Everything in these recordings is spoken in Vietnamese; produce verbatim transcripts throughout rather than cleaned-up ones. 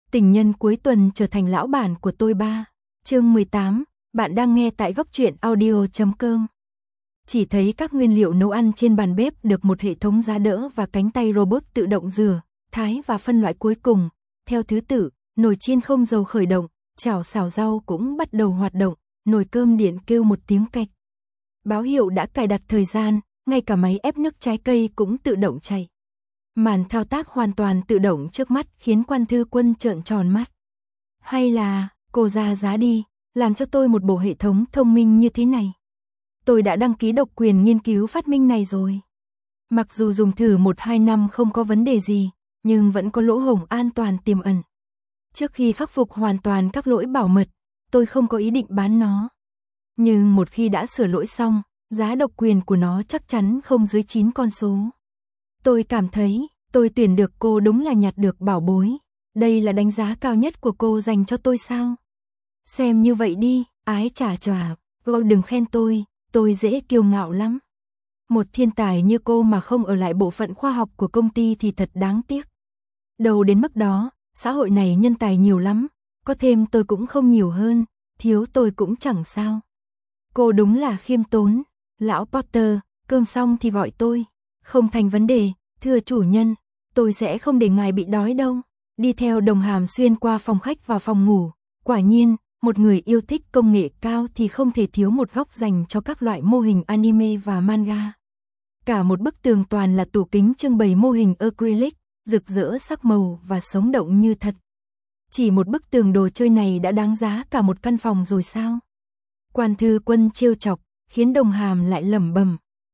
Tình nhân cuối tuần trở thành lão bản của tôi ba. Chương mười tám, bạn đang nghe tại góc truyện audio chấm com. Chỉ thấy các nguyên liệu nấu ăn trên bàn bếp được một hệ thống giá đỡ và cánh tay robot tự động rửa, thái và phân loại cuối cùng. Theo thứ tự, nồi chiên không dầu khởi động, chảo xào rau cũng bắt đầu hoạt động, nồi cơm điện kêu một tiếng cạch. Báo hiệu đã cài đặt thời gian, ngay cả máy ép nước trái cây cũng tự động chạy. Màn thao tác hoàn toàn tự động trước mắt khiến Quan Thư Quân trợn tròn mắt. Hay là, cô ra giá đi, làm cho tôi một bộ hệ thống thông minh như thế này. Tôi đã đăng ký độc quyền nghiên cứu phát minh này rồi. Mặc dù dùng thử một hai năm không có vấn đề gì, nhưng vẫn có lỗ hổng an toàn tiềm ẩn. Trước khi khắc phục hoàn toàn các lỗi bảo mật, tôi không có ý định bán nó. Nhưng một khi đã sửa lỗi xong, giá độc quyền của nó chắc chắn không dưới chín con số. Tôi cảm thấy, tôi tuyển được cô đúng là nhặt được bảo bối. Đây là đánh giá cao nhất của cô dành cho tôi sao? Xem như vậy đi, ái chà chà, cô đừng khen tôi, tôi dễ kiêu ngạo lắm. Một thiên tài như cô mà không ở lại bộ phận khoa học của công ty thì thật đáng tiếc. Đầu đến mức đó, xã hội này nhân tài nhiều lắm, có thêm tôi cũng không nhiều hơn, thiếu tôi cũng chẳng sao. Cô đúng là khiêm tốn, lão Potter, cơm xong thì gọi tôi. Không thành vấn đề, thưa chủ nhân, tôi sẽ không để ngài bị đói đâu. Đi theo Đồng Hàm xuyên qua phòng khách vào phòng ngủ. Quả nhiên, một người yêu thích công nghệ cao thì không thể thiếu một góc dành cho các loại mô hình anime và manga. Cả một bức tường toàn là tủ kính trưng bày mô hình acrylic, rực rỡ sắc màu và sống động như thật. Chỉ một bức tường đồ chơi này đã đáng giá cả một căn phòng rồi sao? Quan Thư Quân trêu chọc, khiến Đồng Hàm lại lẩm bẩm.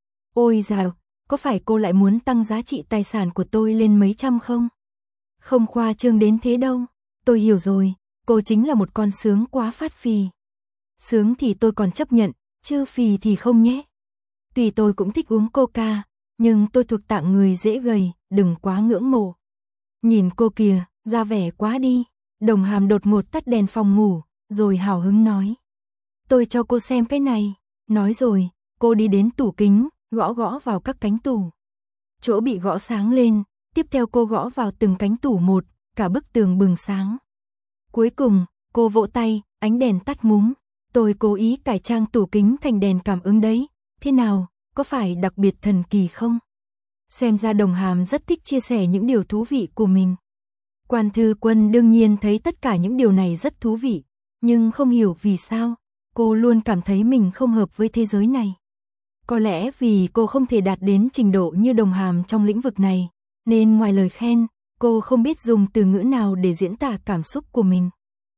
Ôi dào, có phải cô lại muốn tăng giá trị tài sản của tôi lên mấy trăm không? Không khoa trương đến thế đâu, tôi hiểu rồi, cô chính là một con sướng quá phát phì. Sướng thì tôi còn chấp nhận, chứ phì thì không nhé. Tuy tôi cũng thích uống coca, nhưng tôi thuộc tạng người dễ gầy, đừng quá ngưỡng mộ. Nhìn cô kìa, ra vẻ quá đi. Đồng Hàm đột ngột tắt đèn phòng ngủ, rồi hào hứng nói. Tôi cho cô xem cái này. Nói rồi, cô đi đến tủ kính, gõ gõ vào các cánh tủ. Chỗ bị gõ sáng lên, tiếp theo cô gõ vào từng cánh tủ một, cả bức tường bừng sáng. Cuối cùng, cô vỗ tay, ánh đèn tắt ngúm. Tôi cố ý cải trang tủ kính thành đèn cảm ứng đấy. Thế nào, có phải đặc biệt thần kỳ không? Xem ra Đồng Hàm rất thích chia sẻ những điều thú vị của mình. Quan Thư Quân đương nhiên thấy tất cả những điều này rất thú vị, nhưng không hiểu vì sao, cô luôn cảm thấy mình không hợp với thế giới này. Có lẽ vì cô không thể đạt đến trình độ như Đồng Hàm trong lĩnh vực này, nên ngoài lời khen, cô không biết dùng từ ngữ nào để diễn tả cảm xúc của mình.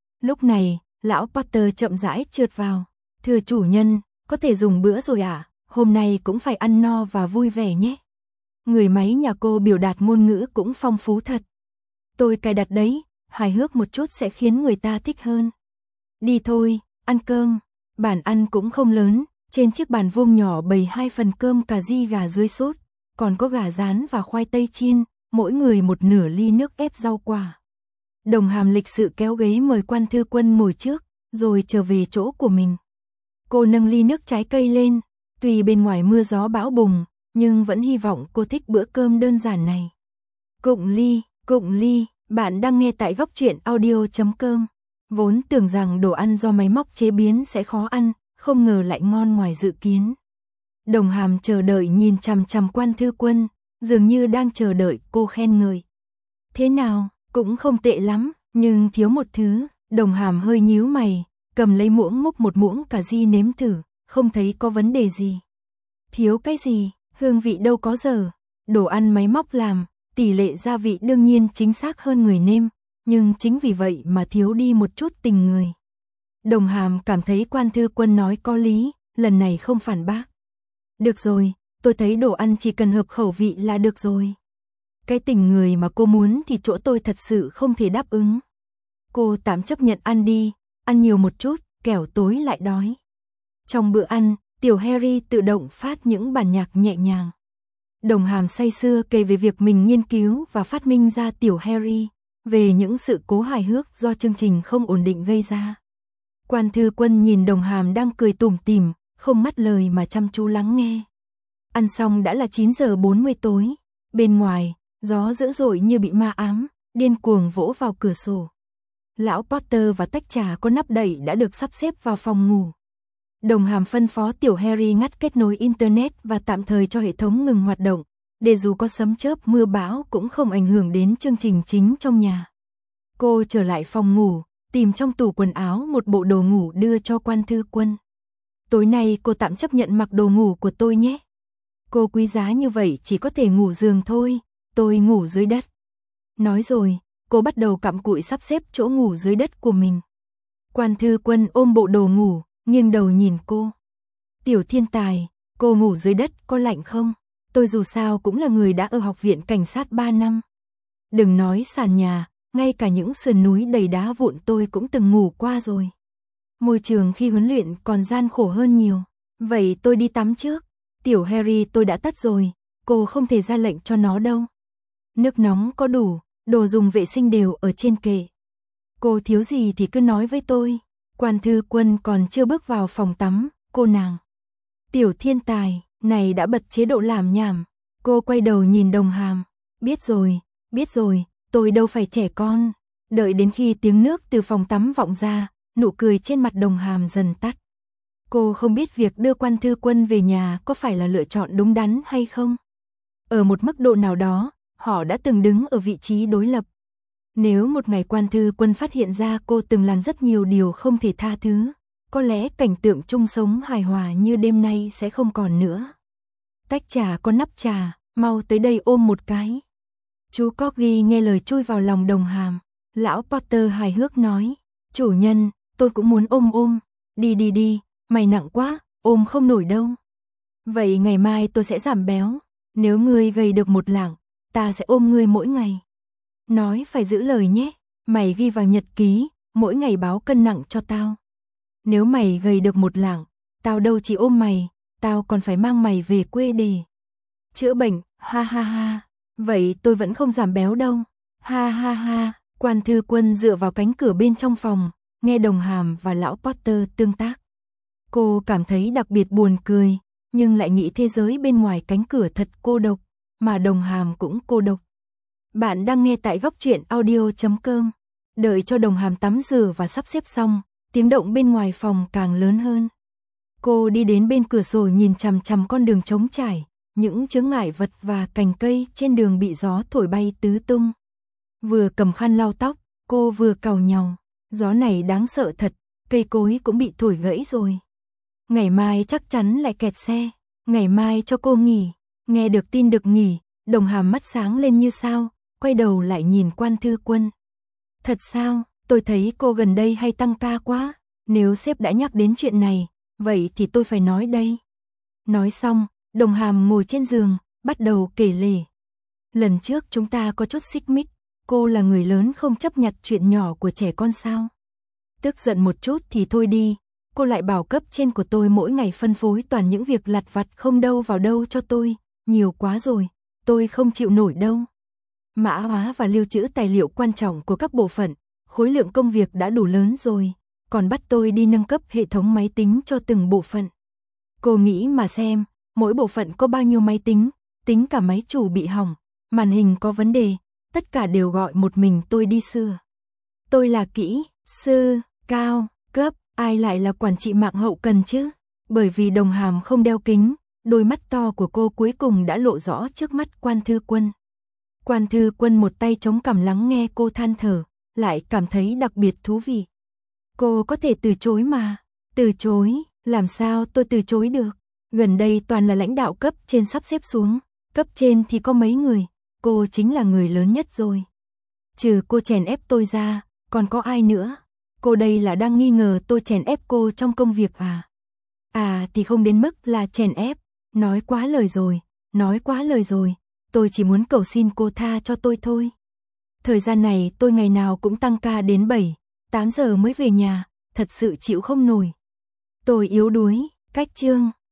Lúc này, lão Potter chậm rãi trượt vào. Thưa chủ nhân, có thể dùng bữa rồi ạ, à? Hôm nay cũng phải ăn no và vui vẻ nhé. Người máy nhà cô biểu đạt ngôn ngữ cũng phong phú thật. Tôi cài đặt đấy, hài hước một chút sẽ khiến người ta thích hơn. Đi thôi, ăn cơm. Bàn ăn cũng không lớn, trên chiếc bàn vuông nhỏ bày hai phần cơm cà ri gà dưới sốt, còn có gà rán và khoai tây chiên, mỗi người một nửa ly nước ép rau quả. Đồng Hàm lịch sự kéo ghế mời Quan Thư Quân ngồi trước, rồi trở về chỗ của mình. Cô nâng ly nước trái cây lên, tuy bên ngoài mưa gió bão bùng, nhưng vẫn hy vọng cô thích bữa cơm đơn giản này. Cụng ly, cụng ly, bạn đang nghe tại góc truyện audio chấm com. Vốn tưởng rằng đồ ăn do máy móc chế biến sẽ khó ăn, không ngờ lại ngon ngoài dự kiến. Đồng Hàm chờ đợi nhìn chằm chằm Quan Thư Quân, dường như đang chờ đợi cô khen ngợi. Thế nào, cũng không tệ lắm, nhưng thiếu một thứ. Đồng Hàm hơi nhíu mày, cầm lấy muỗng múc một muỗng cà ri nếm thử, không thấy có vấn đề gì. Thiếu cái gì, hương vị đâu có dở. Đồ ăn máy móc làm, tỷ lệ gia vị đương nhiên chính xác hơn người nêm, nhưng chính vì vậy mà thiếu đi một chút tình người. Đồng Hàm cảm thấy Quan Thư Quân nói có lý, lần này không phản bác. Được rồi, tôi thấy đồ ăn chỉ cần hợp khẩu vị là được rồi. Cái tình người mà cô muốn thì chỗ tôi thật sự không thể đáp ứng. Cô tạm chấp nhận ăn đi, ăn nhiều một chút, kẻo tối lại đói. Trong bữa ăn, tiểu Harry tự động phát những bản nhạc nhẹ nhàng. Đồng Hàm say sưa kể về việc mình nghiên cứu và phát minh ra tiểu Harry, về những sự cố hài hước do chương trình không ổn định gây ra. Quan Thư Quân nhìn Đồng Hàm đang cười tủm tỉm, không ngắt lời mà chăm chú lắng nghe. Ăn xong đã là chín giờ bốn mươi tối, bên ngoài, gió dữ dội như bị ma ám, điên cuồng vỗ vào cửa sổ. Lão Potter và tách trà có nắp đậy đã được sắp xếp vào phòng ngủ. Đồng Hàm phân phó tiểu Harry ngắt kết nối Internet và tạm thời cho hệ thống ngừng hoạt động, để dù có sấm chớp mưa bão cũng không ảnh hưởng đến chương trình chính trong nhà. Cô trở lại phòng ngủ, tìm trong tủ quần áo một bộ đồ ngủ đưa cho Quan Thư Quân. Tối nay cô tạm chấp nhận mặc đồ ngủ của tôi nhé. Cô quý giá như vậy chỉ có thể ngủ giường thôi, tôi ngủ dưới đất. Nói rồi, cô bắt đầu cặm cụi sắp xếp chỗ ngủ dưới đất của mình. Quan Thư Quân ôm bộ đồ ngủ, nghiêng đầu nhìn cô. Tiểu thiên tài, cô ngủ dưới đất có lạnh không? Tôi dù sao cũng là người đã ở học viện cảnh sát ba năm. Đừng nói sàn nhà, ngay cả những sườn núi đầy đá vụn tôi cũng từng ngủ qua rồi. Môi trường khi huấn luyện còn gian khổ hơn nhiều. Vậy tôi đi tắm trước. Tiểu Harry tôi đã tắt rồi, cô không thể ra lệnh cho nó đâu. Nước nóng có đủ, đồ dùng vệ sinh đều ở trên kệ. Cô thiếu gì thì cứ nói với tôi. Quan Thư Quân còn chưa bước vào phòng tắm, cô nàng. Tiểu thiên tài, này đã bật chế độ làm nhảm. Cô quay đầu nhìn Đồng Hàm. Biết rồi, biết rồi, tôi đâu phải trẻ con. Đợi đến khi tiếng nước từ phòng tắm vọng ra, nụ cười trên mặt Đồng Hàm dần tắt. Cô không biết việc đưa Quan Thư Quân về nhà có phải là lựa chọn đúng đắn hay không. Ở một mức độ nào đó, họ đã từng đứng ở vị trí đối lập. Nếu một ngày Quan Thư Quân phát hiện ra cô từng làm rất nhiều điều không thể tha thứ, có lẽ cảnh tượng chung sống hài hòa như đêm nay sẽ không còn nữa. Tách trà có nắp trà, mau tới đây ôm một cái. Chú Corgi nghe lời chui vào lòng Đồng Hàm. Lão Potter hài hước nói, chủ nhân, tôi cũng muốn ôm ôm. Đi đi đi, mày nặng quá, ôm không nổi đâu. Vậy ngày mai tôi sẽ giảm béo. Nếu ngươi gầy được một lạng, ta sẽ ôm ngươi mỗi ngày. Nói phải giữ lời nhé, mày ghi vào nhật ký, mỗi ngày báo cân nặng cho tao. Nếu mày gầy được một lạng, tao đâu chỉ ôm mày, tao còn phải mang mày về quê để chữa bệnh, ha ha ha. Vậy tôi vẫn không giảm béo đâu, ha ha ha. Quan Thư Quân dựa vào cánh cửa bên trong phòng, nghe Đồng Hàm và lão Potter tương tác. Cô cảm thấy đặc biệt buồn cười, nhưng lại nghĩ thế giới bên ngoài cánh cửa thật cô độc, mà Đồng Hàm cũng cô độc. Bạn đang nghe tại góc truyện audio chấm com. Đợi cho Đồng Hàm tắm rửa và sắp xếp xong, tiếng động bên ngoài phòng càng lớn hơn. Cô đi đến bên cửa sổ nhìn chằm chằm con đường trống trải, những chướng ngại vật và cành cây trên đường bị gió thổi bay tứ tung. Vừa cầm khăn lau tóc, cô vừa càu nhàu. Gió này đáng sợ thật, cây cối cũng bị thổi gãy rồi. Ngày mai chắc chắn lại kẹt xe, ngày mai cho cô nghỉ. Nghe được tin được nghỉ, Đồng Hàm mắt sáng lên như sao, quay đầu lại nhìn Quan Thư Quân. Thật sao, tôi thấy cô gần đây hay tăng ca quá, nếu sếp đã nhắc đến chuyện này, vậy thì tôi phải nói đây. Nói xong, Đồng Hàm ngồi trên giường, bắt đầu kể lể. Lần trước chúng ta có chút xích mích, cô là người lớn không chấp nhặt chuyện nhỏ của trẻ con sao? Tức giận một chút thì thôi đi, cô lại bảo cấp trên của tôi mỗi ngày phân phối toàn những việc lặt vặt không đâu vào đâu cho tôi, nhiều quá rồi, tôi không chịu nổi đâu. Mã hóa và lưu trữ tài liệu quan trọng của các bộ phận, khối lượng công việc đã đủ lớn rồi, còn bắt tôi đi nâng cấp hệ thống máy tính cho từng bộ phận. Cô nghĩ mà xem, mỗi bộ phận có bao nhiêu máy tính, tính cả máy chủ bị hỏng, màn hình có vấn đề, tất cả đều gọi một mình tôi đi sửa. Tôi là kỹ sư, cao, cấp, ai lại là quản trị mạng hậu cần chứ? Bởi vì Đồng Hàm không đeo kính, đôi mắt to của cô cuối cùng đã lộ rõ trước mắt Quan Thư Quân. Quan Thư Quân một tay chống cằm lắng nghe cô than thở, lại cảm thấy đặc biệt thú vị. Cô có thể từ chối mà. Từ chối, làm sao tôi từ chối được? Gần đây toàn là lãnh đạo cấp trên sắp xếp xuống, cấp trên thì có mấy người, cô chính là người lớn nhất rồi. Trừ cô chèn ép tôi ra, còn có ai nữa? Cô đây là đang nghi ngờ tôi chèn ép cô trong công việc à? À thì không đến mức là chèn ép, nói quá lời rồi, nói quá lời rồi, tôi chỉ muốn cầu xin cô tha cho tôi thôi. Thời gian này tôi ngày nào cũng tăng ca đến bảy, tám giờ mới về nhà, thật sự chịu không nổi. Tôi yếu đuối, cách chương.